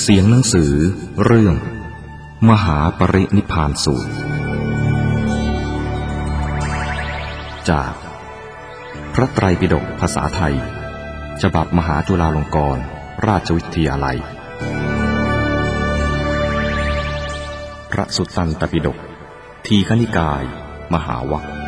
เสียงหนังสือเรื่องมหาปรินิพพานสูตรจากพระไตรปิฎกภาษาไทยฉบับมหาจุฬาลงกรณราชวิทยาลัยพระสุตตันตปิฎกทีฆนิกายมหาวรรค